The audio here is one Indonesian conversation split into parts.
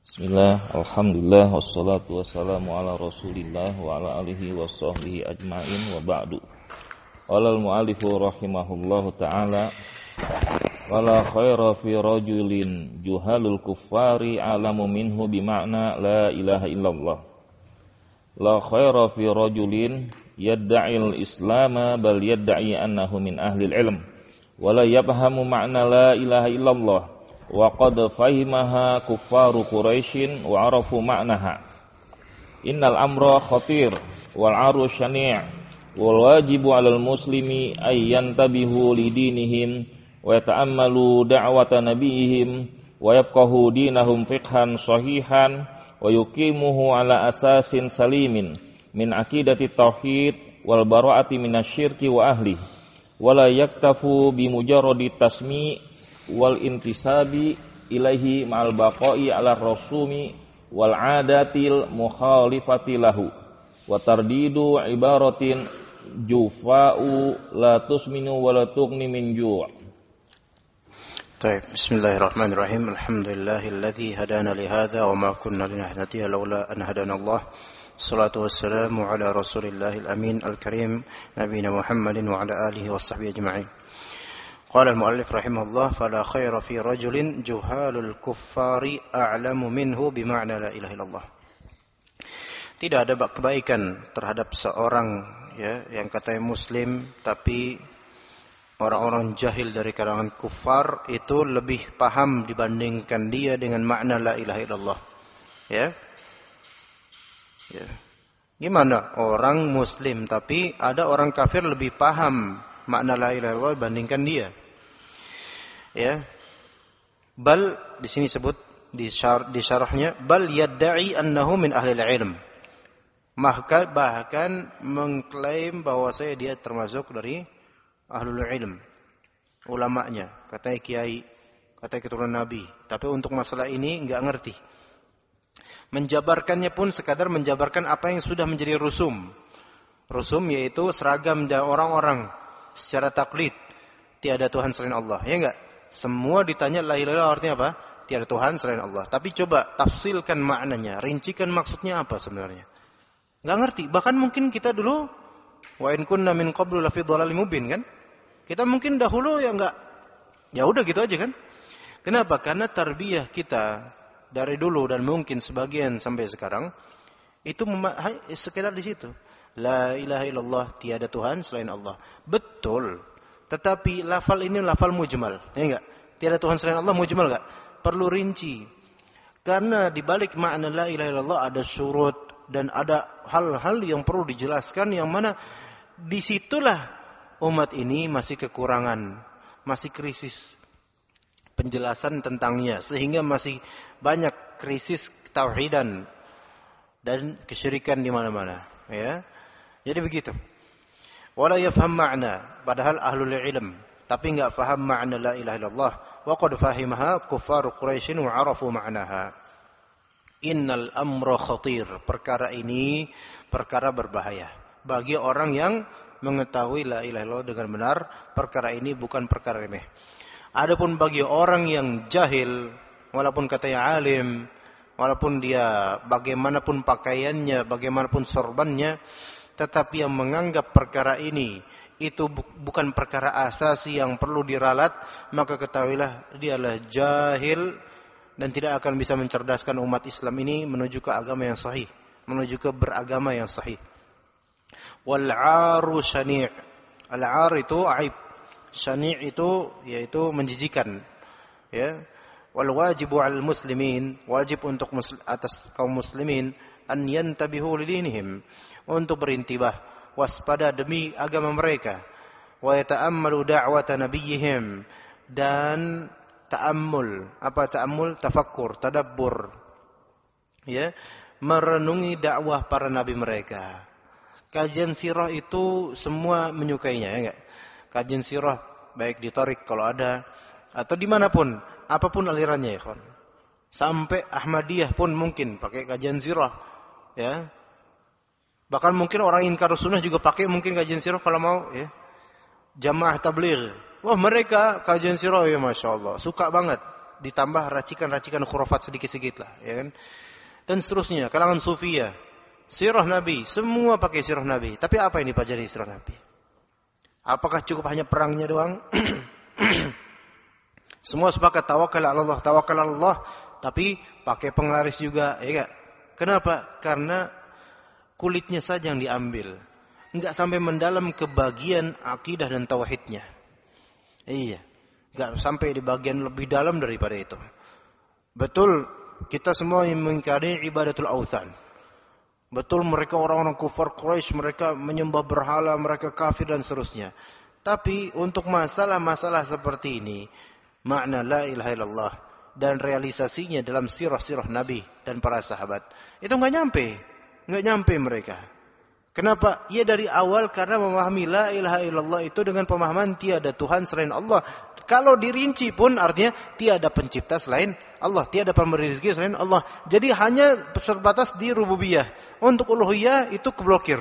Bismillah, alhamdulillah, wassalatu wassalamu ala rasulillah wa ala alihi wa sahbihi ajma'in wa ba'du. Qala al-mu'allifu rahimahullahu ta'ala, wala khaira fi rajulin juhalul kuffari alamu minhu bima'na la ilaha illallah. La khaira fi rajulin yadda'il islama bal yadda'i annahu min ahlil ilm wa la yafhamu ma'na la ilaha illallah. Wa qad fahimaha kuffaru Quraisyin wa arafu ma'naha. Innal amra khatir wal aru syani' wal wajibu 'alal muslimi ay yantabihu li dinihim wa yata'ammalu da'wata nabiyihim wa yafqahu dinahum fiqhan sahihan wa yuqimuhu 'ala asasin salimin min aqidati tauhid wal bara'ati minasyirki wa ahli wa la yaktafu bi mujarradi tasmi' wal intisabi ilaihi ma'al baqa'i ala rasumi wal adatil mukhalifati lahu wa tardidu ibaratin jufa'u la tusminu wa la tughni min ju'. طيب بسم الله الرحمن الرحيم الحمد لله الذي هدانا لهذا وما كنا لنهتدي لولا أن هدانا الله الصلاة والسلام على رسول الله الأمين الكريم نبينا محمد وعلى آله وصحبه أجمعين. قال المؤلف رحمه الله فلا خير في رجل جهال الكفار أعلم منه بمعنى لا إله إلا الله. Tidak ada kebaikan terhadap seorang yang katanya muslim tapi orang-orang jahil dari kalangan kufar itu lebih paham dibandingkan dia dengan makna la ilaha illallah. Ya. Gimana orang muslim tapi ada orang kafir lebih paham makna la ilaha illallah dibandingkan dia. Ya. Bal di sini sebut di syarahnya bal yadda'i annahu min ahli ilm. Maka bahkan mengklaim bahwa dia termasuk dari ahlul ilm. Ulamanya, katanya kiai, katanya keturunan nabi. Tapi untuk masalah ini enggak ngerti. Menjabarkannya pun sekadar menjabarkan apa yang sudah menjadi rusum. Rusum yaitu seragam dan orang-orang secara taklid, tiada Tuhan selain Allah, ya enggak? Semua ditanya la ilaha illallah artinya apa? Tiada Tuhan selain Allah. Tapi coba tafsilkan maknanya, rincikan maksudnya apa sebenarnya. Enggak ngerti. Bahkan mungkin kita dulu wa in kunna min qablu la fi dhalalin mubin kan? Kita mungkin dahulu ya enggak, ya udah gitu aja kan? Kenapa? Karena tarbiyah kita dari dulu dan mungkin sebagian sampai sekarang itu sekedar di situ. La ilaha illallah, tiada Tuhan selain Allah. Betul. Tetapi lafal ini lafal mujmal. Ya enggak? Tiada Tuhan selain Allah mujmal enggak? Perlu rinci. Karena di balik makna la ilaha illallah ada syurut dan ada hal-hal yang perlu dijelaskan yang mana disitulah umat ini masih kekurangan, masih krisis penjelasan tentangnya. Sehingga masih banyak krisis tauhidan dan kesyirikan di mana-mana. Ya. Jadi begitu. Wala yafham ma'na, padahal ahlul ilm, tapi enggak faham makna la ilaha illallah. Wa qad fahimaha kuffar Quraisy wa arafu ma'naha. Innal amra khatir, perkara ini perkara berbahaya bagi orang yang mengetahui la ilaha illallah dengan benar. Perkara ini bukan perkara remeh. Adapun bagi orang yang jahil, walaupun katanya alim, walaupun dia bagaimanapun pakaiannya, bagaimanapun sorbannya, tetapi yang menganggap perkara ini itu bukan perkara asasi yang perlu diralat, maka ketahuilah dialah jahil dan tidak akan bisa mencerdaskan umat Islam ini menuju ke agama yang sahih, menuju ke beragama yang sahih. Wal 'aru syani'. Al-'ar itu aib. Syani' itu yaitu menjijikan. Ya. Wal wajibu 'alal muslimin, wajib untuk atas kaum muslimin an yantabihu lidinihim, untuk berintibah, waspada demi agama mereka. Wa yata'ammalu da'wata nabiyihim, dan ta'ammul. Apa ta'ammul? Tafakkur, tadabbur. Ya, merenungi dakwah para nabi mereka. Kajian sirah itu semua menyukainya, ya enggak? Kajian sirah baik di Thariq kalau ada atau dimanapun, apapun alirannya ya kawan. Sampai Ahmadiyah pun mungkin pakai kajian sirah, ya. Bahkan mungkin orang inkar sunnah juga pakai mungkin kajian sirah kalau mau, ya. Jamaah tabligh, wah mereka kajian sirah ya masya Allah, suka banget. ditambah racikan-racikan khurafat sedikit-sedikit lah, ya kan? Dan seterusnya, kalangan sufiyah, sirah Nabi, semua pakai sirah Nabi. Tapi apa yang dipelajari sirah Nabi? Apakah cukup hanya perangnya doang? Semua sepakat tawakal ala Allah, tapi pakai penglaris juga, ya enggak? Kenapa? Karena kulitnya saja yang diambil. Enggak sampai mendalam ke bagian akidah dan tauhidnya. Iya. Enggak sampai di bagian lebih dalam daripada itu. Betul, kita semua yang mengingkari ibadatul authan. Betul, mereka orang-orang kufar Quraisy, mereka menyembah berhala, mereka kafir dan seterusnya. Tapi untuk masalah-masalah seperti ini, makna la ilaha illallah dan realisasinya dalam sirah-sirah Nabi dan para sahabat, itu enggak nyampe mereka. Kenapa? Ya dari awal karena memahami la ilaha illallah itu dengan pemahaman tiada Tuhan selain Allah. Kalau dirinci pun artinya tiada pencipta selain Allah, tiada pemberi rezeki selain Allah. Jadi hanya terbatas di rububiyah. Untuk uluhiyah itu keblokir.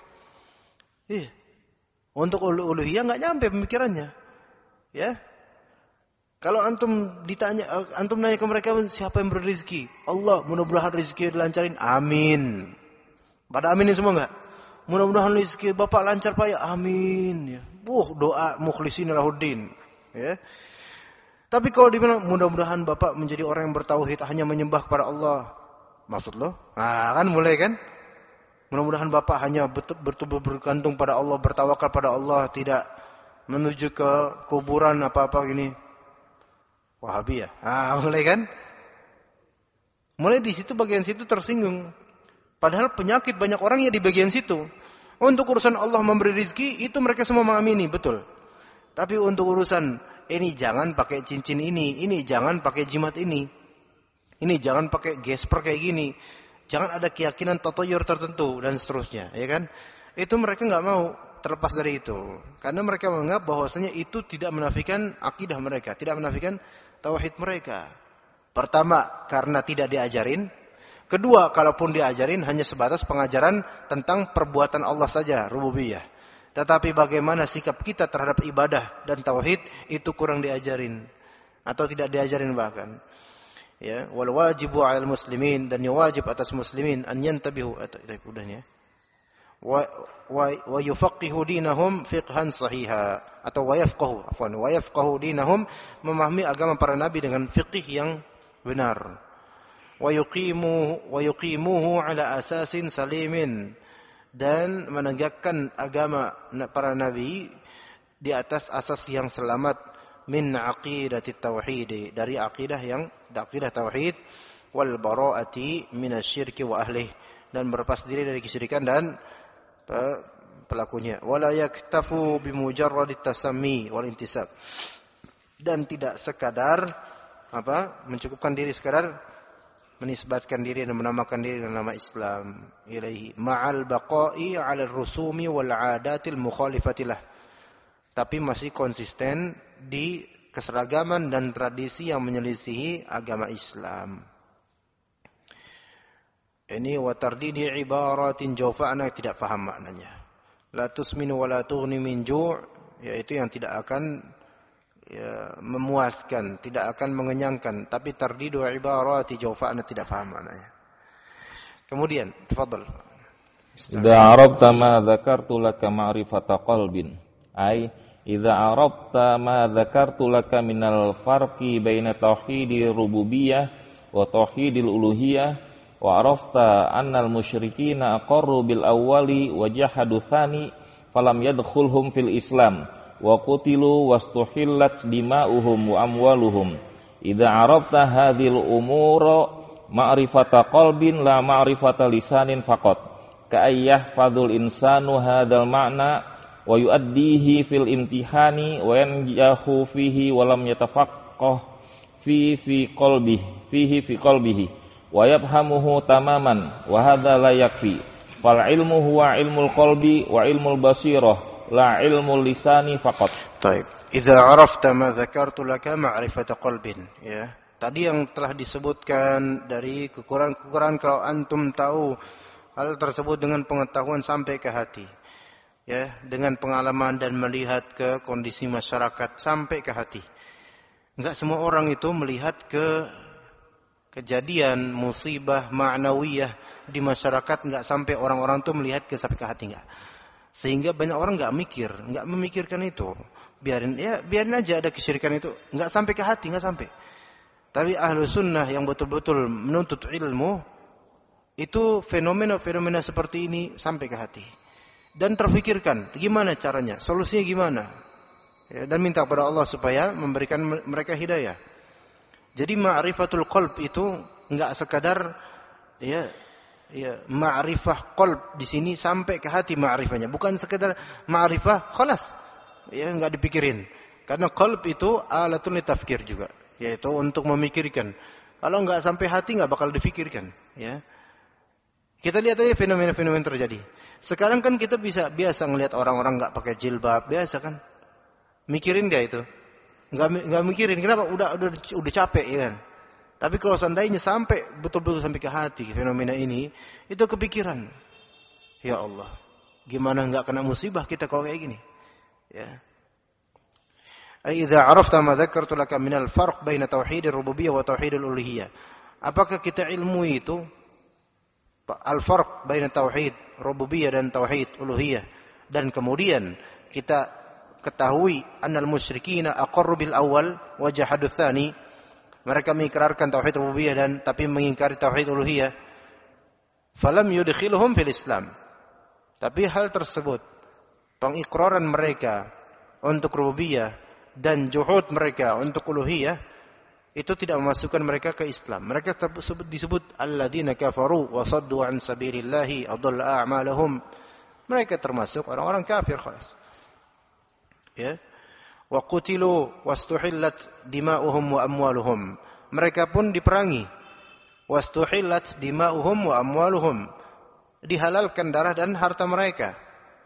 Iya. Untuk uluhiyah enggak nyampe pemikirannya. Ya. Kalau antum nanya ke mereka, siapa yang beri rezeki? Allah, mudah-mudahan rezeki dilancarin. Amin. Pada aminin semua enggak? Mudah-mudahan rezeki Bapak lancar Pak ya. Amin ya. Doa mukhlisin lahuddin. Ya. Tapi kalau dibilang mudah-mudahan Bapak menjadi orang yang bertauhid, hanya menyembah kepada Allah. Maksud lo? Nah, kan mulai kan? Mudah-mudahan Bapak hanya bergantung pada Allah, bertawakal pada Allah, tidak menuju ke kuburan apa-apa gini. Wahabi ya. Mulai kan? Mulai di situ, bagian situ tersinggung. Padahal penyakit banyak orang ya di bagian situ. Untuk urusan Allah memberi rezeki, itu mereka semua mengamini, betul. Tapi untuk urusan ini jangan pakai cincin ini jangan pakai jimat ini jangan pakai gesper kayak gini, jangan ada keyakinan totoyor tertentu dan seterusnya, ya kan? Itu mereka nggak mau terlepas dari itu, karena mereka menganggap bahwasanya itu tidak menafikan akidah mereka, tidak menafikan tauhid mereka. Pertama, karena tidak diajarin. Kedua, kalaupun diajarin hanya sebatas pengajaran tentang perbuatan Allah saja, rububiyah. Tetapi bagaimana sikap kita terhadap ibadah dan tauhid itu kurang diajarin atau tidak diajarin bahkan. Ya, wal wajibu 'alal muslimin, dan wajib atas muslimin an yantabihu udahnya. Wa yufaqihu dinahum fiqhan sahiha, atau wa yafqahu dinahum, memahami agama para nabi dengan fiqih yang benar. Wa yuqimuhu ala asasin salimin, dan menegakkan agama para nabi di atas asas yang selamat, min aqidati tauhid, dari akidah tauhid, wal bara'ati minasyirki wa ahlih, dan berlepas diri dari kesyirikan dan pelakunya. Wala yaktafu bimujarradit tasammi wal intisab, dan tidak sekadar mencukupkan diri sekadar menisbatkan diri dan menamakan diri dengan nama Islam ilaihi, ma'al baqa'i 'ala ar-rusumi wal 'adatil mukhalifatilah, tapi masih konsisten di keseragaman dan tradisi yang menyelisihi agama Islam. Ini wa tardidi ibaratin jawfa'na, tidak paham maknanya. La tusminu wa la tughni min ju', yaitu yang tidak akan memuaskan, tidak akan mengenyangkan, tapi tardidu ibarati jawfa'na, tidak paham maknanya. Kemudian, tafadhal. Idza arabta ma dzakartu laka ma'rifata qalbin, ay idza arabta ma dzakartu laka minal farqi baina tauhidir rububiyyah wa tauhidil uluhiyyah, wa arafta annal musyrikina aqarru bil awwali wa jahadu tsani falam yadkhulhum fil Islam wa qutilu wastuhillat dima'uhum wa amwaluhum. Idza arafta hadhil umura ma'rifata qalbin la ma'rifata lisanin faqat, ka ayyahfadhul insanu hadzal ma'na wa yuaddihi fil imtihani wa yanjahu fihi wa lam yatafaqqah fi qalbihi wa yafhamuhu tamaman, wa hadza la yakfi. Fal ilmu huwa ilmul qalbi wa ilmul basirah, la ilmul lisani faqat. Baik. Idza arafta ma dzakartu laka ma'rifata qalbin, ya. Tadi yang telah disebutkan dari kekurangan-kekurangan, kalau antum tahu hal tersebut dengan pengetahuan sampai ke hati. Ya, dengan pengalaman dan melihat ke kondisi masyarakat sampai ke hati. Enggak semua orang itu melihat ke kejadian musibah ma'nawiyah di masyarakat, enggak sampai orang-orang itu melihat sampai ke hati, enggak. Sehingga banyak orang enggak memikirkan itu. Biarin aja ada kesyirikan itu, enggak sampai ke hati, enggak sampai. Tapi ahlu sunnah yang betul-betul menuntut ilmu, itu fenomena-fenomena seperti ini sampai ke hati. Dan terfikirkan, gimana caranya, solusinya gimana. Ya, dan minta kepada Allah supaya memberikan mereka hidayah. Jadi ma'rifatul qalb itu enggak sekadar ma'rifah qalb di sini sampai ke hati ma'rifahnya, bukan sekadar ma'rifah khalas. Ya, enggak dipikirin. Karena qalb itu alatun litafkir juga, yaitu untuk memikirkan. Kalau enggak sampai hati enggak bakal difikirkan, ya. Kita lihat aja fenomena-fenomena terjadi. Sekarang kan kita biasa ngelihat orang-orang enggak pakai jilbab, biasa kan? Mikirin enggak itu? Enggak mikirin. Kenapa? Udah capek, ya kan? Tapi kalau seandainya sampai betul-betul sampai ke hati fenomena ini, itu kepikiran. Ya Allah, gimana enggak kena musibah kita kalau kayak gini? Ya. Idza 'arafta ma dzakartu laka minal farq baina tauhidir rububiyyah wa tauhidil uluhiyyah. Apakah kita ilmu itu al-farq baina tauhid rububiyyah dan tauhid uluhiyyah, dan kemudian kita ketahui annal musyrikina aqarru bil awal wa jahadu tsani, mereka mengikrarkan tauhid rububiyah dan tapi mengingkari tauhid uluhiyah, falam yudkhiluhum fil Islam. Tapi hal tersebut, pengikraran mereka untuk rububiyah dan juhud mereka untuk uluhiyah, itu tidak memasukkan mereka ke Islam. Mereka disebut alladzina kafaru wa saddu an sabilillahi adalla a'malahum. Mereka termasuk orang-orang kafir khalas. Ya. Wa qutilu wastuhillat dima'uhum wa amwaluhum. Mereka pun diperangi. Wastuhillat dima'uhum wa amwaluhum. Dihalalkan darah dan harta mereka.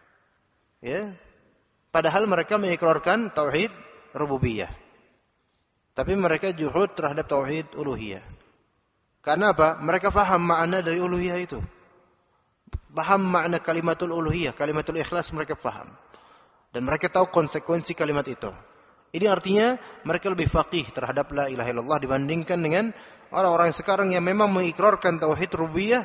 Ya. Padahal mereka mengikrarkan tauhid rububiyah. Tapi mereka juhud terhadap tauhid uluhiyah. Karena apa? Mereka faham makna dari uluhiyah itu. Paham makna kalimatul uluhiyah, kalimatul ikhlas mereka faham. Dan mereka tahu konsekuensi kalimat itu. Ini artinya mereka lebih faqih terhadap la ilaha illallah dibandingkan dengan orang-orang sekarang yang memang mengikrarkan tauhid rububiyah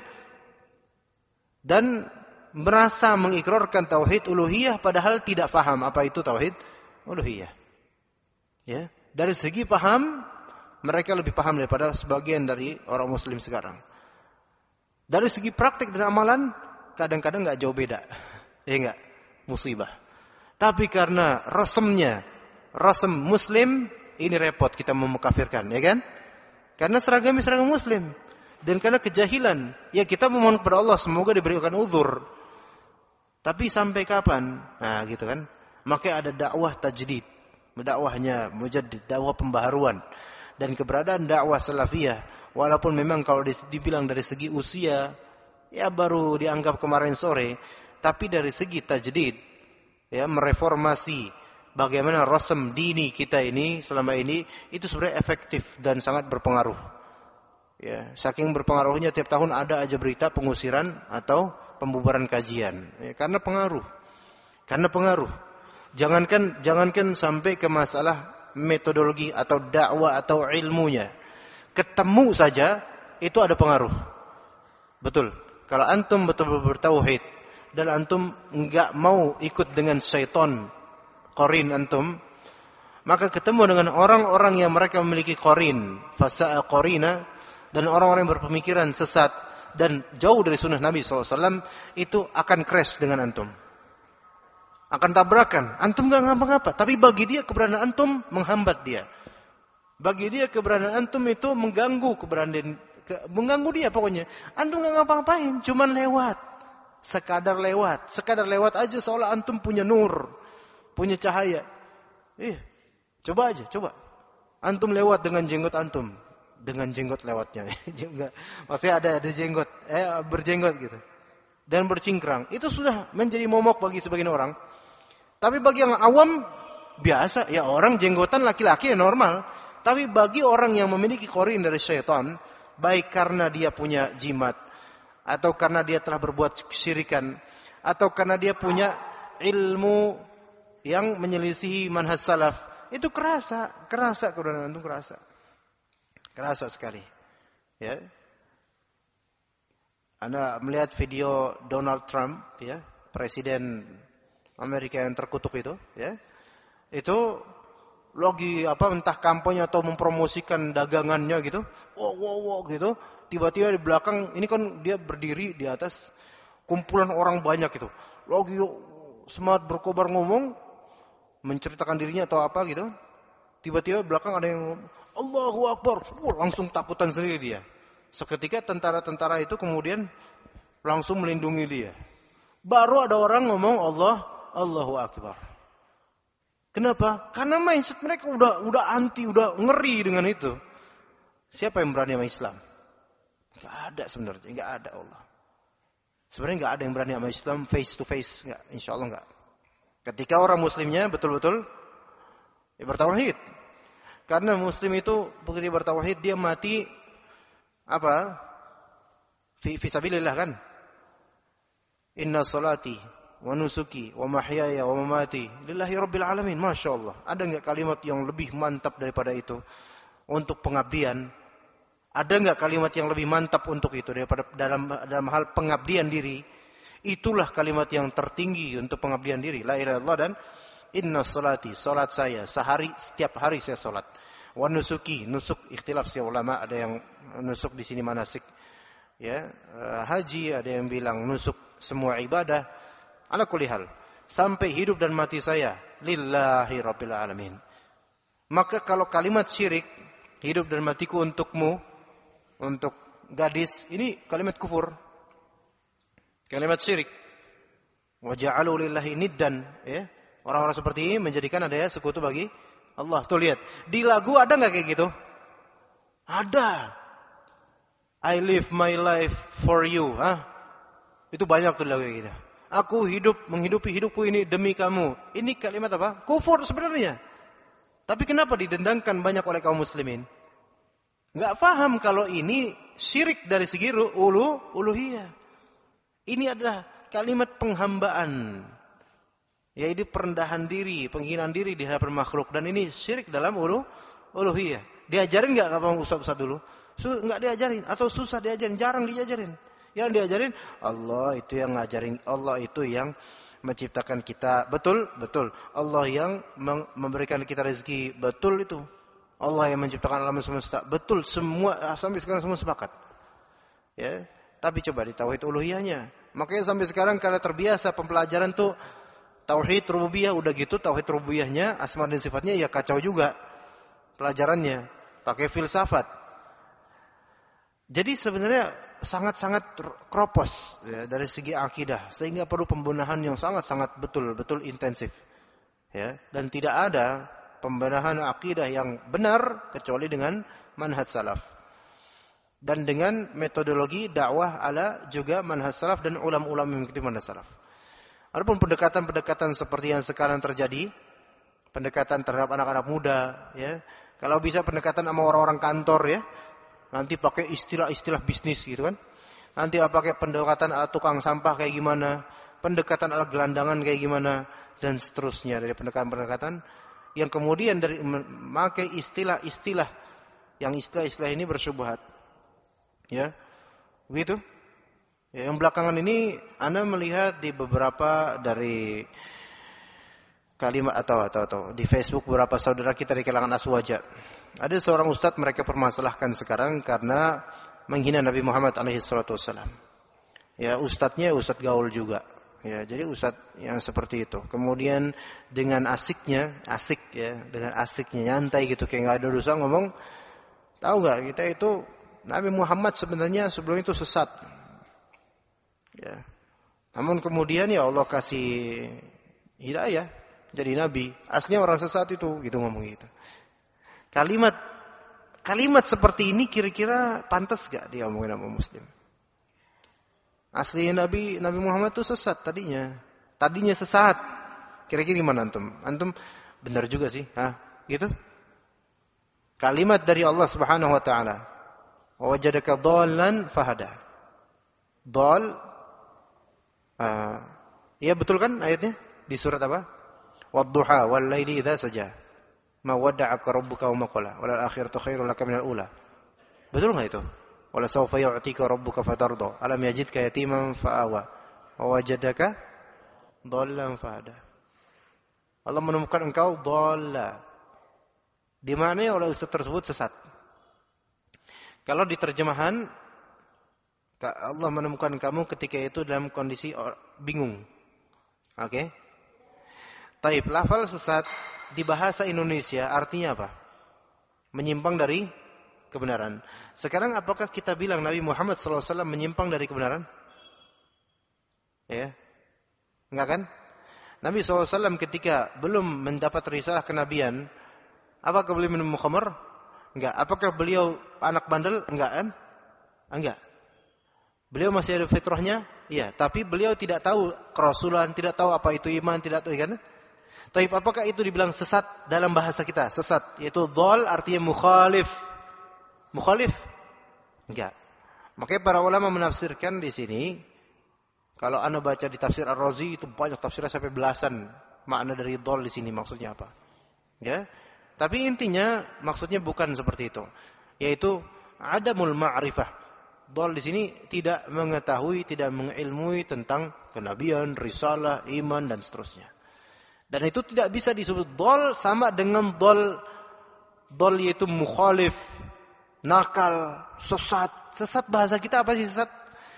dan merasa mengikrarkan tauhid uluhiyah padahal tidak faham apa itu tauhid uluhiyah. Ya. Dari segi paham, mereka lebih paham daripada sebagian dari orang muslim sekarang. Dari segi praktik dan amalan, kadang-kadang enggak jauh beda. Ya enggak? Musibah. Tapi karena rasem muslim, ini repot kita memukafirkan, ya kan? Karena seragam muslim. Dan karena kejahilan, ya kita memohon kepada Allah semoga diberikan uzur. Tapi sampai kapan? Nah, gitu kan? Maka ada dakwah tajdid. Dakwahnya mujaddid, dakwah pembaharuan. Dan keberadaan dakwah salafiyah, walaupun memang kalau dibilang dari segi usia, ya baru dianggap kemarin sore, tapi dari segi tajdid, ya mereformasi bagaimana rasam dini kita ini selama ini, itu sebenarnya efektif dan sangat berpengaruh. Ya, saking berpengaruhnya tiap tahun ada aja berita pengusiran atau pembubaran kajian. Ya, karena pengaruh. Jangankan sampai ke masalah metodologi atau dakwah atau ilmunya. Ketemu saja itu ada pengaruh. Betul. Kalau antum betul-betul bertauhid dan antum enggak mau ikut dengan syaitan qarin antum, maka ketemu dengan orang-orang yang mereka memiliki qarin, fasa'a qarina, dan orang-orang yang berpemikiran sesat dan jauh dari sunnah Nabi SAW, itu akan crash dengan antum. Akan tabrakan. Antum gak ngapa-ngapa. Tapi bagi dia keberadaan antum menghambat dia. Bagi dia keberadaan antum itu mengganggu mengganggu dia pokoknya. Antum gak ngapa-ngapain. Cuman lewat. Sekadar lewat aja seolah antum punya nur. Punya cahaya. Coba aja. Antum lewat dengan jenggot antum. Dengan jenggot lewatnya. Maksudnya ada jenggot. Berjenggot gitu. Dan bercingkrang. Itu sudah menjadi momok bagi sebagian orang. Tapi bagi yang awam, biasa. Ya orang jenggotan laki-laki ya normal. Tapi bagi orang yang memiliki qarin dari syaitan, baik karena dia punya jimat, atau karena dia telah berbuat kesyirikan, atau karena dia punya ilmu yang menyelisihi manhaj salaf, itu kerasa kebenaran antum kerasa sekali. Ya. Anda melihat video Donald Trump, ya, presiden Amerika yang terkutuk itu, ya. Itu lagi entah kampanye atau mempromosikan dagangannya gitu. Wow gitu. Tiba-tiba di belakang ini kan dia berdiri di atas kumpulan orang banyak gitu. Lagi semangat berkobar ngomong, menceritakan dirinya atau apa gitu. Tiba-tiba belakang ada yang Allahu Akbar. Langsung takutan sendiri dia. Seketika tentara-tentara itu kemudian langsung melindungi dia. Baru ada orang ngomong Allahu Akbar. Kenapa? Karena mindset mereka udah anti, udah ngeri dengan itu. Siapa yang berani sama Islam? Enggak ada sebenarnya, enggak ada Allah. Sebenarnya enggak ada yang berani sama Islam face to face, enggak, insyaallah enggak. Ketika orang muslimnya betul-betul bertauhid. Karena muslim itu begitu bertauhid dia mati Fisabilillah kan? Inna salati wa nusuki wa mahyaya wa mamati lillahi rabbil alamin. Masya Allah. Ada enggak kalimat yang lebih mantap daripada itu untuk pengabdian? Ada enggak kalimat yang lebih mantap untuk itu daripada dalam hal pengabdian diri? Itulah kalimat yang tertinggi untuk pengabdian diri. La ilaha illallah dan inna salati, salat saya setiap hari saya salat. Wa nusuki, nusuk ikhtilaf si ulama, ada yang nusuk di sini manasik. Ya, haji, ada yang bilang nusuk semua ibadah. Ala kulli hal, sampai hidup dan mati saya lillahi rabbil alamin. Maka kalau kalimat syirik, hidup dan matiku untukmu, untuk gadis, ini kalimat kufur. Kalimat syirik. Wa ja'alu lillahi niddan, ya. Orang-orang seperti ini menjadikan adanya sekutu bagi Allah. Tuh lihat, di lagu ada enggak kayak gitu? Ada. I live my life for you, Itu banyak tuh lagu kayak gitu. Aku menghidupi hidupku ini demi kamu. Ini kalimat apa? Kufur sebenarnya. Tapi kenapa didendangkan banyak oleh kaum muslimin? Enggak paham kalau ini syirik dari segi uluhiyah. Ini adalah kalimat penghambaan. Yaitu perendahan diri, penghinaan diri di hadapan makhluk, dan ini syirik dalam uluhiyah. Diajarin enggak sama ustaz-ustaz dulu? Enggak diajarin atau susah diajarin, jarang diajarin. Yang diajarin Allah itu yang ngajarin, Allah itu yang menciptakan kita. Betul. Allah yang memberikan kita rezeki. Betul itu. Allah yang menciptakan alam semesta. Betul, semua sampai sekarang semua sepakat. Ya, tapi coba di tauhid uluhiyahnya. Makanya sampai sekarang karena terbiasa pembelajaran tuh tauhid rububiyah udah gitu, tauhid rububiyahnya, asma dan sifatnya ya kacau juga pelajarannya, pakai filsafat. Jadi sebenarnya sangat-sangat kropos ya, dari segi akidah, sehingga perlu pembenahan yang sangat-sangat betul intensif. Ya, dan tidak ada pembenahan akidah yang benar kecuali dengan manhaj salaf. Dan dengan metodologi dakwah ala juga manhaj salaf dan ulama-ulama yang mengikuti manhaj salaf. Adapun pendekatan-pendekatan seperti yang sekarang terjadi, pendekatan terhadap anak-anak muda, ya. Kalau bisa pendekatan sama orang-orang kantor, ya. Nanti pakai istilah-istilah bisnis gitu kan. Nanti pakai pendekatan ala tukang sampah kayak gimana, pendekatan ala gelandangan kayak gimana, dan seterusnya dari pendekatan-pendekatan yang kemudian dari memakai istilah-istilah yang istilah-istilah ini bersyubhat. Ya. Begitu. Ya, yang belakangan ini Anda melihat di beberapa dari kalimat atau di Facebook beberapa saudara kita di kalangan Aswaja. Ada seorang ustadz mereka permasalahkan sekarang karena menghina Nabi Muhammad alaihissalam. Ya, ustadznya ustadz gaul juga. Ya, jadi ustadz yang seperti itu. Kemudian dengan asiknya nyantai gitu kayak nggak ada dosa ngomong, tahu nggak kita itu Nabi Muhammad sebenarnya sebelum itu sesat. Ya. Namun kemudian ya Allah kasih hidayah jadi nabi. Aslinya orang sesat itu gitu ngomong gitu. Kalimat seperti ini kira-kira pantas gak diomongin sama muslim? Aslinya Nabi Muhammad itu sesat tadinya. Tadinya sesat. Kira-kira gimana antum? Antum benar juga sih, gitu. Kalimat dari Allah Subhanahu wa taala. Wa wajadaka dhallan fahada. Dhal ya betul kan ayatnya di surat apa? Wadduha wal laili idza saja. Ma wadda'aka rabbuka wa ma qala, wal akhiratu khairul laka minal ula. Betul enggak itu? Wala sawfa yu'tika rabbuka fatarda, alam yajidka yatiman fa'awa, wa wajadaka dhallan fahada. Allah menemukan engkau dhalla. Dimaknai oleh ustaz tersebut sesat. Kalau di terjemahan, Allah menemukan kamu ketika itu dalam kondisi bingung. Oke? Taib, lafal sesat di bahasa Indonesia artinya apa? Menyimpang dari kebenaran. Sekarang apakah kita bilang Nabi Muhammad SAW menyimpang dari kebenaran? Ya. Enggak kan? Nabi SAW ketika belum mendapat risalah kenabian, apakah beliau minum khamar? Enggak. Apakah beliau anak bandel? Enggak kan? Enggak. Beliau masih ada fitrahnya? Iya. Tapi beliau tidak tahu kerasulan, tidak tahu apa itu iman, tidak tahu kan? Tapi apakah itu dibilang sesat dalam bahasa kita? Sesat. Yaitu dhal artinya mukhalif. Mukhalif? Enggak. Makanya para ulama menafsirkan di sini, kalau Anda baca di tafsir Ar-Razi itu banyak tafsirnya sampai belasan makna dari dhal di sini maksudnya apa. Ya. Tapi intinya maksudnya bukan seperti itu. Yaitu adamul ma'rifah. Dhal di sini tidak mengetahui, tidak mengilmui tentang kenabian, risalah, iman dan seterusnya. Dan itu tidak bisa disebut dhal sama dengan dhal. Dhal yaitu mukhalif, nakal, sesat. Sesat bahasa kita apa sih sesat?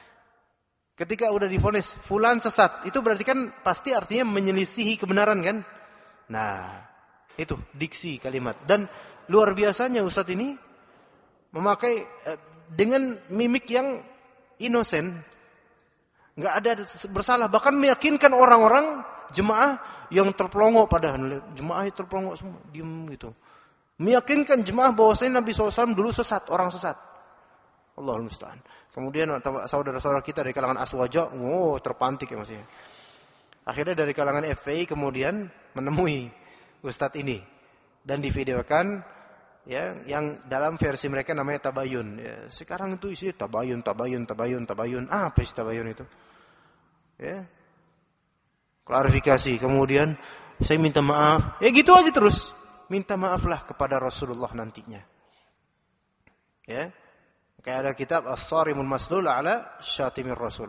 Ketika udah divonis fulan sesat, itu berarti kan pasti artinya menyelisihi kebenaran kan? Nah, itu diksi kalimat. Dan luar biasanya Ustadz ini memakai dengan mimik yang inosen, nggak ada bersalah, bahkan meyakinkan orang-orang jemaah yang terpelongo, padahal jemaah terpelongo semua diem gitu, meyakinkan jemaah bahwasanya Nabi SAW dulu sesat, orang sesat. Allahul musta'an. Kemudian saudara-saudara kita dari kalangan Aswaja, terpantik ya masih. Akhirnya dari kalangan FPI kemudian menemui Ustadz ini dan divideokan, ya, yang dalam versi mereka namanya tabayun. Ya, sekarang itu isi tabayun. Apa sih tabayun itu? Ya. Klarifikasi. Kemudian saya minta maaf. Ya gitu aja terus. Minta maaflah kepada Rasulullah nantinya. Ya. Kayak ada kitab As-Sarimul Maslul ala Syatimir Rasul.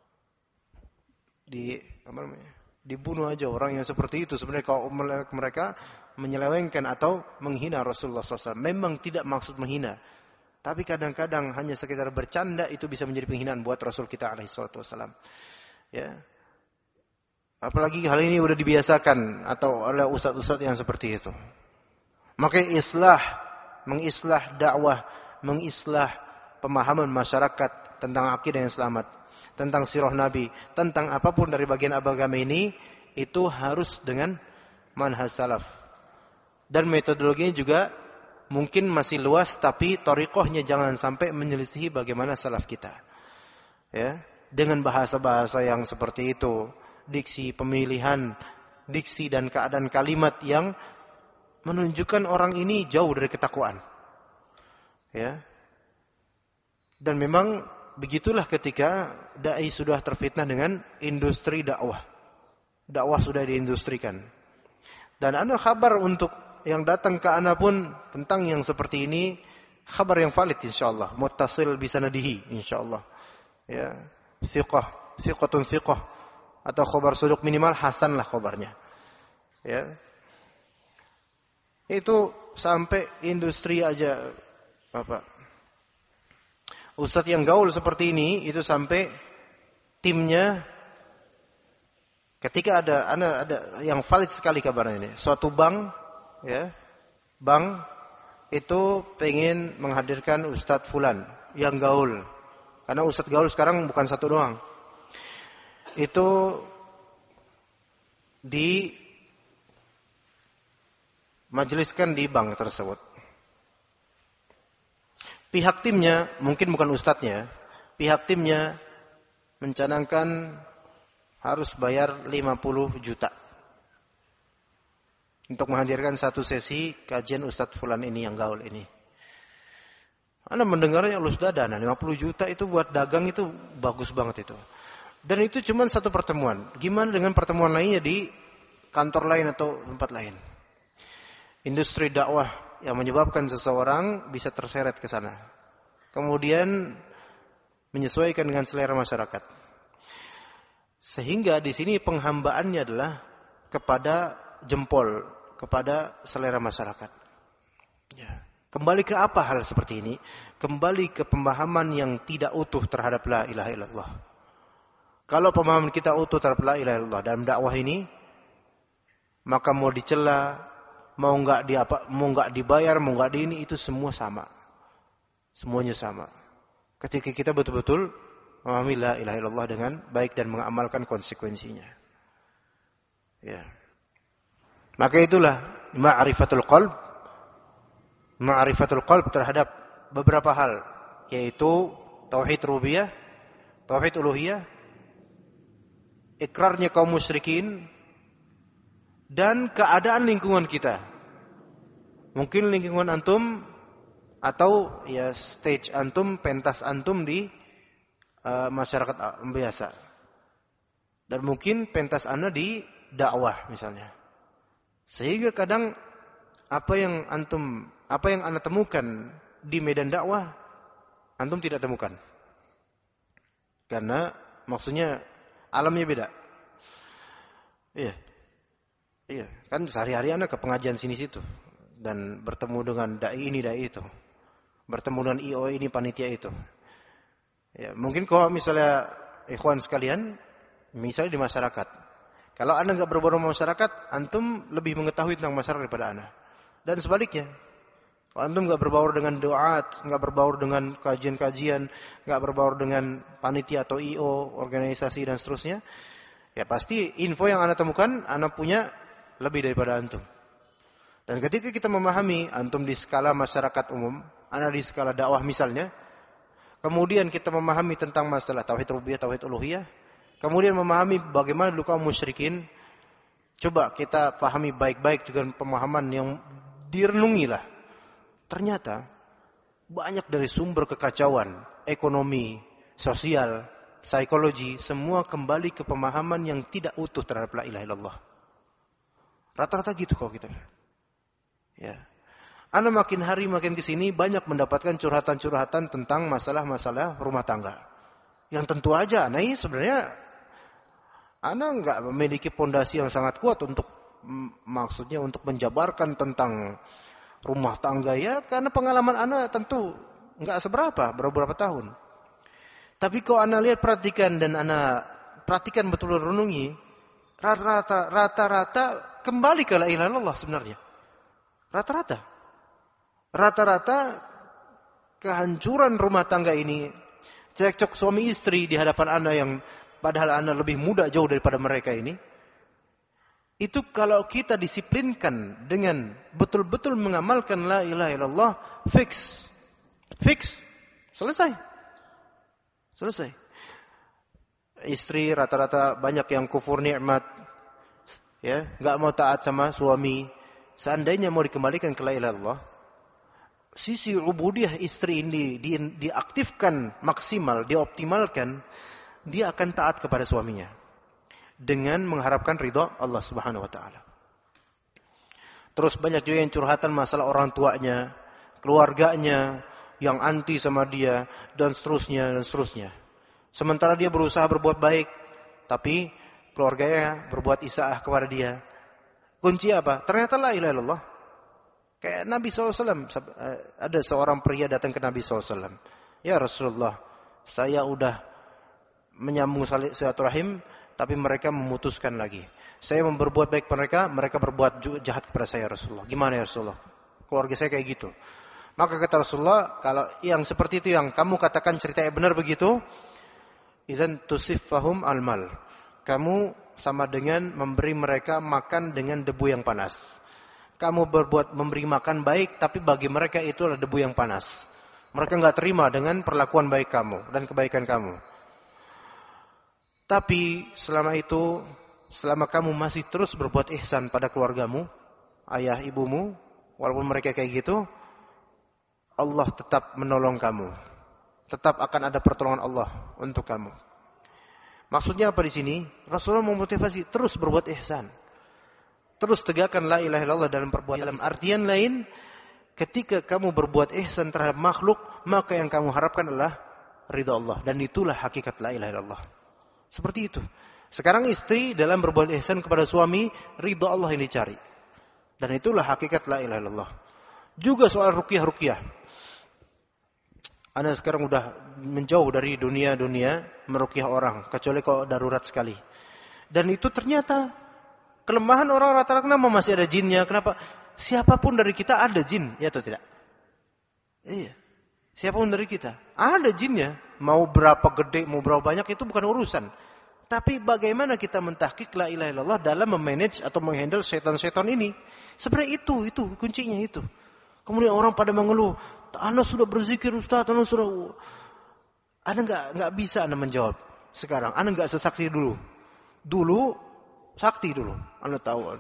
Dibunuh aja orang yang seperti itu. Sebenarnya kalau mereka menyelewengkan atau menghina Rasulullah SAW. Memang tidak maksud menghina. Tapi kadang-kadang hanya sekedar bercanda itu bisa menjadi penghinaan buat Rasul kita alaihissalam. Ya. Apalagi hal ini sudah dibiasakan atau oleh ustadz-ustadz yang seperti itu. Maka mengislah dakwah, mengislah pemahaman masyarakat tentang akidah yang selamat, tentang sirah Nabi, tentang apapun dari bagian agama ini, itu harus dengan manhaj salaf. Dan metodologinya juga mungkin masih luas, tapi thariqahnya jangan sampai menyelisihi bagaimana salaf kita. Ya, dengan bahasa-bahasa yang seperti itu, diksi, pemilihan diksi dan keadaan kalimat yang menunjukkan orang ini jauh dari ketakwaan. Ya. Dan memang begitulah ketika dai sudah terfitnah dengan industri dakwah. Dakwah sudah diindustrikan. Dan ana kabar untuk yang datang ke ana pun tentang yang seperti ini, kabar yang valid insyaallah, muttasil bisanadihi insyaallah. Ya, thiqatun thiqah atau khabar saduq minimal hasan lah khabarnya. Ya. Itu sampai industri aja ustadz yang gaul seperti ini itu sampai timnya ketika ada yang valid sekali kabarnya ini. Suatu bank, ya, bank itu pengen menghadirkan ustadz fulan yang gaul. Karena ustadz gaul sekarang bukan satu doang. Itu dimajeliskan di bank tersebut. Pihak timnya, mungkin bukan ustadznya, pihak timnya mencanangkan harus bayar 50 juta untuk menghadirkan satu sesi kajian Ustadz Fulan ini yang gaul ini. Anda mendengarnya lulus dada, 50 juta itu buat dagang itu bagus banget itu. Dan itu cuma satu pertemuan. Gimana dengan pertemuan lainnya di kantor lain atau tempat lain? industri dakwah yang menyebabkan seseorang bisa terseret ke sana. Kemudian menyesuaikan dengan selera masyarakat. Sehingga di sini penghambaannya adalah kepada jempol, kepada selera masyarakat. Ya. Kembali ke apa hal seperti ini? Kembali ke pemahaman yang tidak utuh terhadap la ilaha illallah. Kalau pemahaman kita utuh terhadap la ilaha illallah dalam dakwah ini, maka mau dicela, mau enggak dibayar, mau enggak ini, itu semua sama. Semuanya sama. Ketika kita betul-betul memahami la ilaha illallah dengan baik dan mengamalkan konsekuensinya. Ya. Maka itulah ma'rifatul qalb. Ma'rifatul qalb terhadap beberapa hal, yaitu tauhid rububiyah, tauhid uluhiyah, ikrarnya kaum musyrikin, dan keadaan lingkungan kita. Mungkin lingkungan antum atau ya stage antum, pentas antum di masyarakat biasa. Dan mungkin pentas Anda di dakwah misalnya. Sehingga kadang apa yang Anda temukan di medan dakwah, antum tidak temukan. Karena maksudnya alamnya beda. Iya. Iya, kan sehari-hari Anda ke pengajian sini situ dan bertemu dengan dai ini, dai itu. Bertemu dengan IO ini, panitia itu. Ya, mungkin kalau misalnya ikhwan sekalian, misalnya di masyarakat. Kalau Anda enggak berbaur dengan masyarakat, antum lebih mengetahui tentang masyarakat daripada Anda. Dan sebaliknya. Kalau antum enggak berbaur dengan duat, enggak berbaur dengan kajian-kajian, enggak berbaur dengan panitia atau IO, organisasi dan seterusnya, ya pasti info yang Anda temukan, Anda punya lebih daripada antum. Dan ketika kita memahami antum di skala masyarakat umum, Anda di skala dakwah misalnya, kemudian kita memahami tentang masalah tauhid rububiyah, tauhid uluhiyah, kemudian memahami bagaimana dulu kaum musyrikin, coba kita pahami baik-baik dengan pemahaman yang direnungilah. Ternyata banyak dari sumber kekacauan, ekonomi, sosial, psikologi, semua kembali ke pemahaman yang tidak utuh terhadap la ilaha illallah. Rata-rata gitu kalau kita. Ya. Anda makin hari makin kesini banyak mendapatkan curhatan-curhatan tentang masalah-masalah rumah tangga. Yang tentu aja, nah ini sebenarnya Anda enggak memiliki pondasi yang sangat kuat untuk maksudnya untuk menjabarkan tentang rumah tangga ya, karena pengalaman Anda tentu enggak seberapa, beberapa tahun. Tapi kalau Anda lihat, perhatikan dan Anda perhatikan betul renungi, rata-rata kembali ke la ilaha illallah sebenarnya. Rata-rata kehancuran rumah tangga ini, cekcok suami istri di hadapan Anda yang padahal Anda lebih muda jauh daripada mereka ini, itu kalau kita disiplinkan dengan betul-betul mengamalkan la ilaha illallah, fix. Selesai. Istri rata-rata banyak yang kufur nikmat, ya, enggak mau taat sama suami. Seandainya mau dikembalikan ke la ilaha illallah, sisi ubudiyah istri ini diaktifkan maksimal, dioptimalkan, dia akan taat kepada suaminya dengan mengharapkan ridha Allah Subhanahu wa taala. Terus banyak juga yang curhatan masalah orang tuanya, keluarganya yang anti sama dia dan seterusnya. Sementara dia berusaha berbuat baik, tapi keluarganya berbuat isaah kepada dia. Kunci apa? Ternyata la ilaha illallah. Kayak Nabi SAW, ada seorang pria datang ke Nabi SAW. Ya Rasulullah, saya udah menyambung silaturahim, tapi mereka memutuskan lagi. Saya berbuat baik mereka berbuat jahat kepada saya Rasulullah. Gimana ya Rasulullah? Keluarga saya kayak gitu. Maka kata Rasulullah, kalau yang seperti itu yang kamu katakan ceritanya benar begitu, izan tusifahum almal. Kamu sama dengan memberi mereka makan dengan debu yang panas. Kamu memberi makan baik, tapi bagi mereka itu adalah debu yang panas. Mereka enggak terima dengan perlakuan baik kamu dan kebaikan kamu. Tapi selama kamu masih terus berbuat ihsan pada keluargamu, ayah ibumu, walaupun mereka kayak gitu, Allah tetap menolong kamu. Tetap akan ada pertolongan Allah untuk kamu. Maksudnya apa di sini? Rasulullah memotivasi terus berbuat ihsan. Terus tegakkan la ilaha illallah dalam perbuatan. Dalam artian lain, ketika kamu berbuat ihsan terhadap makhluk, maka yang kamu harapkan adalah ridha Allah. Dan itulah hakikat la ilaha illallah. Seperti itu. Sekarang istri dalam berbuat ihsan kepada suami, ridha Allah yang dicari. Dan itulah hakikat la ilaha illallah. Juga soal ruqyah. Anda sekarang udah menjauh dari dunia meruqyah orang, kecuali kalau darurat sekali. Dan itu ternyata kelemahan orang rata-rata. Kenapa masih ada jinnya? Kenapa? Siapapun dari kita ada jin, ya atau tidak? Iya. Siapapun dari kita ada jinnya. Mau berapa gede, mau berapa banyak, itu bukan urusan. Tapi bagaimana kita mentahqiq la ilaha illallah dalam memanage atau menghandle setan-setan ini? Sebenarnya itu kuncinya itu. Kemudian orang pada mengeluh, Anda sudah berzikir Ustaz, Anda sudah... Anda nggak bisa Anda menjawab sekarang. Anda nggak sesaksi dulu. Dulu sakti dulu. Anda tahu.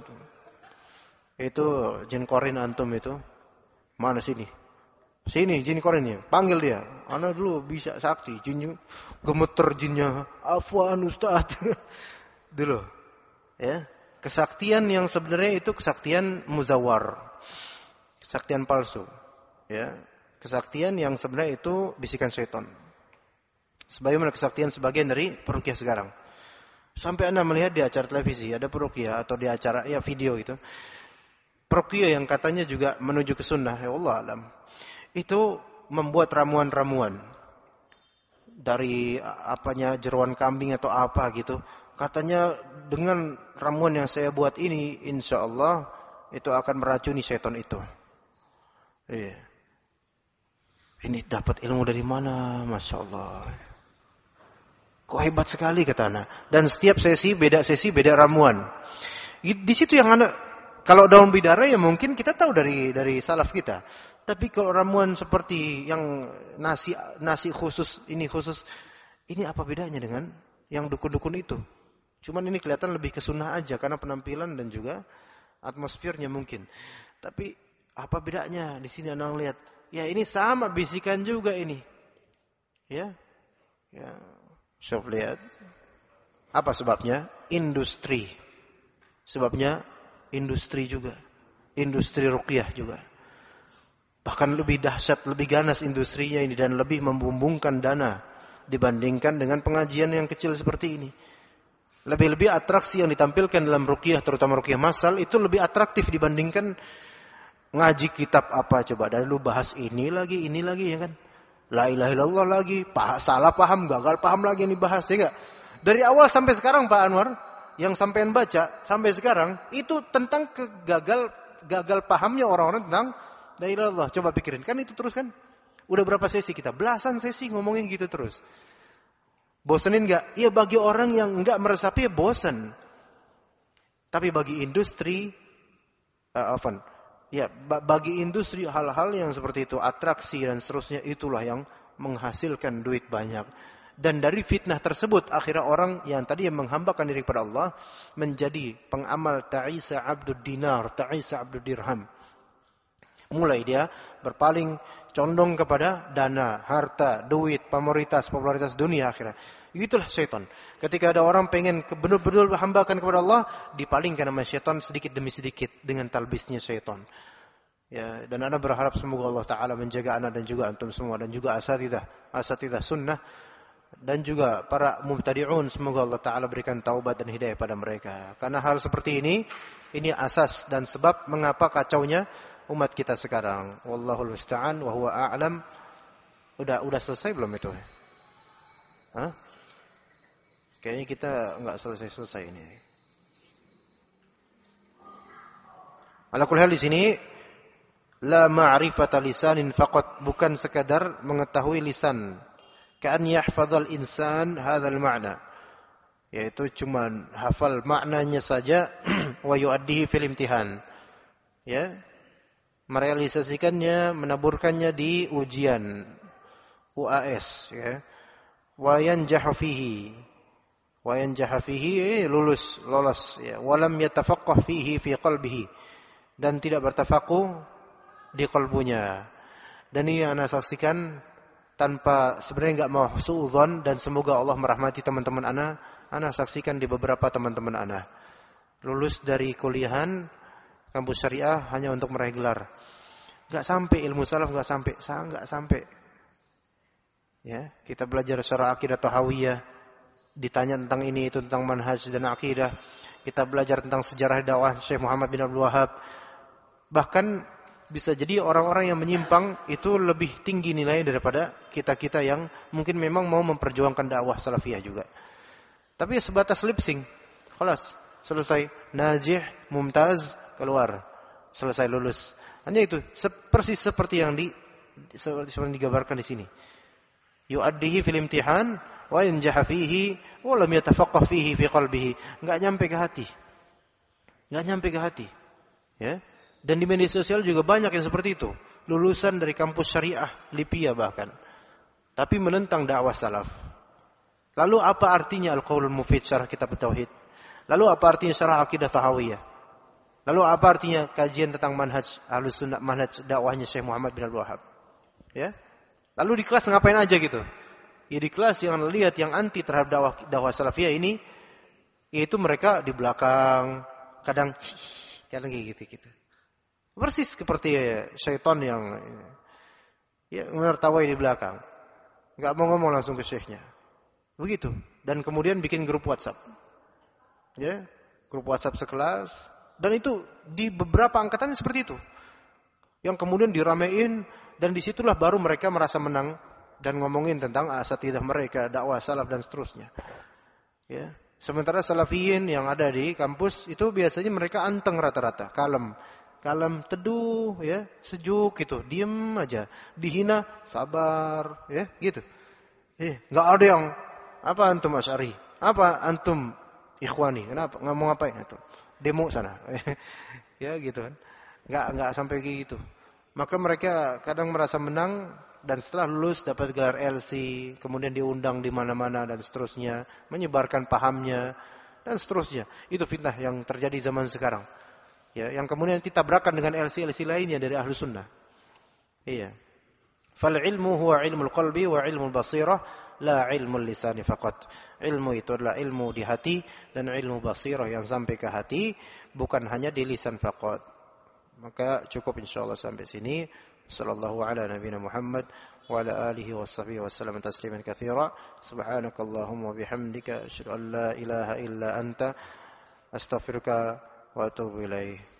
Itu jin korin antum itu. Mana sini? Sini jin korinnya. Panggil dia. Anda dulu bisa sakti. Jinnya gemeter jinnya. Afwan Ustaz. Dulu. Ya. Kesaktian yang sebenarnya itu kesaktian muzawwar. Kesaktian palsu. Ya. Kesaktian yang sebenarnya itu bisikan syaitan. Sebagaimana kesaktian sebagian dari peruqyah sekarang. Sampai Anda melihat di acara televisi ada peruqyah atau di acara video itu. Peruqyah yang katanya juga menuju ke sunnah, ya Allah alam. Itu membuat ramuan-ramuan dari jeruan kambing atau apa gitu. Katanya dengan ramuan yang saya buat ini, insya Allah itu akan meracuni syaitan itu. Iya. Ini dapat ilmu dari mana, masya Allah. Kok hebat sekali kata anak. Dan setiap sesi beda ramuan. Di situ yang anak, kalau daun bidara ya mungkin kita tahu dari salaf kita. Tapi kalau ramuan seperti yang nasi khusus, ini apa bedanya dengan yang dukun-dukun itu? Cuman ini kelihatan lebih ke sunnah aja karena penampilan dan juga atmosfernya mungkin. Tapi apa bedanya di sini Anda lihat? Ya ini sama bisikan juga ini. Ya. Coba lihat. Apa sebabnya? Industri. Sebabnya industri juga. Industri ruqyah juga. Bahkan lebih dahsyat, lebih ganas industrinya ini dan lebih membumbungkan dana dibandingkan dengan pengajian yang kecil seperti ini. Lebih-lebih atraksi yang ditampilkan dalam ruqyah, terutama ruqyah massal, itu lebih atraktif dibandingkan ngaji kitab apa coba. Dari lu bahas ini lagi ya kan. La ilaha illallah lagi, salah paham, gagal paham lagi yang dibahas, ya enggak? Dari awal sampai sekarang Pak Anwar, yang sampean baca sampai sekarang itu tentang gagal pahamnya orang-orang tentang la ilaha illallah. Coba pikirin, kan itu terus kan? Udah berapa sesi kita? Belasan sesi ngomongin gitu terus. Bosenin enggak? Iya, bagi orang yang enggak meresapi ya bosen. Tapi bagi industri bagi industri hal-hal yang seperti itu, atraksi dan seterusnya, itulah yang menghasilkan duit banyak. Dan dari fitnah tersebut, akhirnya orang yang tadi menghambakan diri kepada Allah menjadi pengamal ta'isa abdud dinar, ta'isa abdud dirham. Mulai dia berpaling condong kepada dana, harta, duit, popularitas dunia akhirnya. Itulah syaitan. Ketika ada orang pengen benar-benar hambakan kepada Allah, dipalingkan sama syaitan sedikit demi sedikit dengan talbisnya syaitan. Ya, dan Anda berharap semoga Allah Ta'ala menjaga Anda dan juga antum semua, dan juga asatidah sunnah, dan juga para mubtadi'un, semoga Allah Ta'ala berikan taubat dan hidayah pada mereka. Karena hal seperti ini asas dan sebab mengapa kacaunya umat kita sekarang. Wallahul musta'an wa huwa a'lam. Udah selesai belum itu? Hah? Kayaknya kita enggak selesai ini. Ala kulli hal di sini la ma'rifata lisanin faqat, bukan sekadar mengetahui lisan. Ka'an yahfazal insan hadzal ma'na. Yaitu cuma hafal maknanya saja wa yu'addihi fil imtihan. Ya. Merealisasikannya, menaburkannya di ujian UAS, ya. Wa yanjahu fihi, lolos, ya. Walam yatafaqqah fihi fi qalbihi, dan tidak bertafakuh di qalbunya. Dan ini Anda saksikan tanpa sebenarnya enggak mau suudzon, dan semoga Allah merahmati teman-teman Anda saksikan di beberapa teman-teman Anda. lulus dari kuliahan kampus syariah hanya untuk meraih gelar. Enggak sampai ilmu salaf, enggak sampai. Ya, kita belajar secara akidah tahawiyah, ditanya tentang ini itu tentang manhaj dan akidah. Kita belajar tentang sejarah dakwah Syekh Muhammad bin Abdul Wahhab. Bahkan bisa jadi orang-orang yang menyimpang itu lebih tinggi nilainya daripada kita-kita yang mungkin memang mau memperjuangkan dakwah salafiyah juga. Tapi sebatas lip sync. Khalas, selesai. Najih, mumtaz, keluar. Selesai lulus. Hanya itu, persis seperti yang digambarkan di sini. Yu'addihi fil imtihan wa yanjaha fihi wa lam yatafaqqah fihi fi qalbihi. Enggak nyampe ke hati. Ya. Dan di media sosial juga banyak yang seperti itu. Lulusan dari kampus syariah Lipia bahkan. Tapi menentang dakwah salaf. Lalu apa artinya al-qaulul mufid syarah kitab tauhid? Lalu apa artinya syarah akidah tahawiyah? Lalu apa artinya kajian tentang manhaj Ahlus Sunnah, manhaj dakwahnya Syekh Muhammad bin Abdul Wahhab? Ya. Lalu di kelas ngapain aja gitu? Ya di kelas yang lihat yang anti terhadap dakwah salafiyah ini, yaitu mereka di belakang kadang kayak gitu. Persis seperti syaitan yang menertawai di belakang. Enggak mau ngomong langsung ke syekhnya. Begitu. Dan kemudian bikin grup WhatsApp. Ya, grup WhatsApp sekelas, dan itu di beberapa angkatan seperti itu. Yang kemudian diramein, dan disitulah baru mereka merasa menang dan ngomongin tentang asatidah mereka, dakwah salaf dan seterusnya. Ya. Sementara salafiyin yang ada di kampus itu biasanya mereka anteng rata-rata, kalem, teduh, ya, sejuk gitu, diem aja, dihina sabar, ya, gitu. Nggak ada yang apa antum Asy'ari, apa antum Ikhwani, kenapa nggak mau ngapain itu? Demo sana, ya gitu kan? Nggak sampai kayak gitu. Maka mereka kadang merasa menang dan setelah lulus dapat gelar LC, kemudian diundang di mana-mana dan seterusnya, menyebarkan pahamnya dan seterusnya. Itu fitnah yang terjadi zaman sekarang. Ya, yang kemudian ditabrakan dengan LC lainnya dari Ahlus Sunnah. Iya. Fal ilmu huwa ilmul qalbi wa ilmul basirah, la ilmul lisani faqat. Ilmu itu adalah ilmu di hati dan ilmu basirah yang sampai ke hati, bukan hanya di lisan faqat. Maka cukup insyaallah sampai sini. Sallallahu ala nabiyina Muhammad wa ala alihi washabihi wasallam tasliman katsira. Subhanakallahumma wa bihamdika asyhadu an la ilaha illa anta astaghfiruka wa atubu ilaih.